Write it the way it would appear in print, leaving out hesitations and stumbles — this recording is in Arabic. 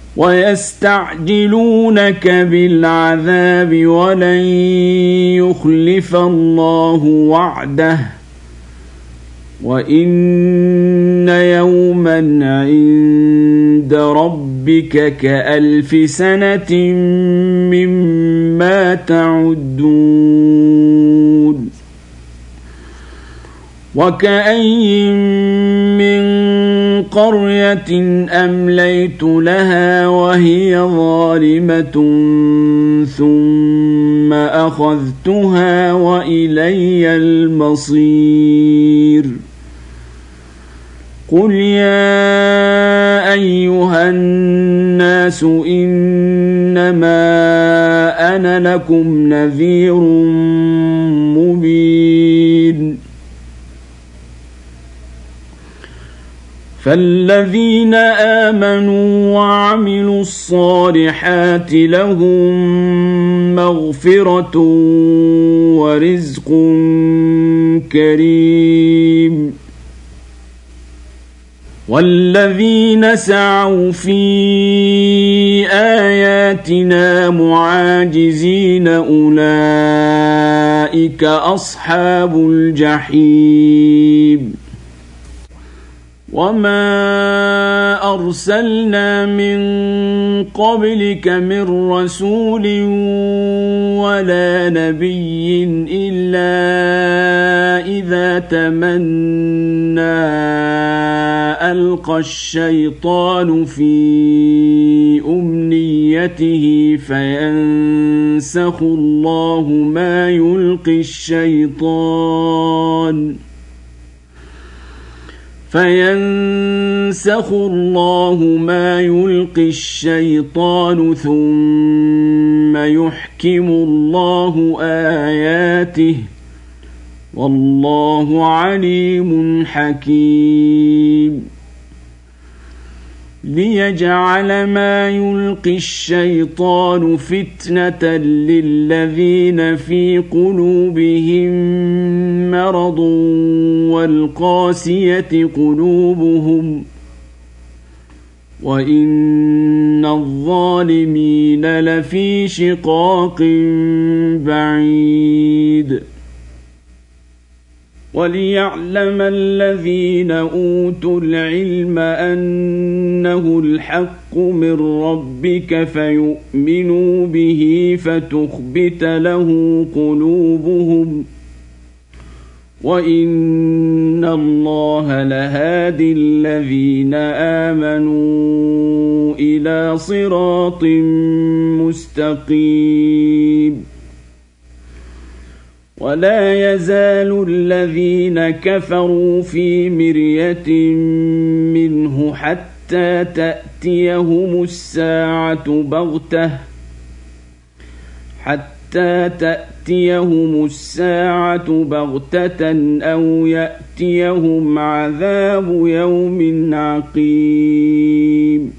ويستعجلونك بالعذاب ولن يخلف الله وعده وإن يوما عند ربك كألف سنة مما تعدون وكأين من قرية أمليت لها وهي ظالمة ثم أخذتها وإلي المصير قل يا أيها الناس إنما أنا لكم نذير مبين فالذين آمنوا وعملوا الصالحات لهم مغفرة ورزق كريم والذين سعوا في آياتنا معاجزين أولئك أصحاب الجحيم وما أرسلنا من قبلك من رسول ولا نبي إلا إذا تمنى ألقى الشيطان في أمنيته فينسخ الله ما يلقي الشيطان ثم يحكم الله آياته والله عليم حكيم ليجعل ما يلقي الشيطان فتنة للذين في قلوبهم مرض والقاسية قلوبهم وإن الظالمين لفي شقاق بعيد وليعلم الذين أوتوا العلم أنه الحق من ربك فيؤمنوا به فتخبت له قلوبهم وإن الله لهادي الذين آمنوا إلى صراط مستقيم ولا يزال الذين كفروا في مرية منه حتى تأتيهم الساعة بغتة أو يأتيهم عذاب يوم عقيم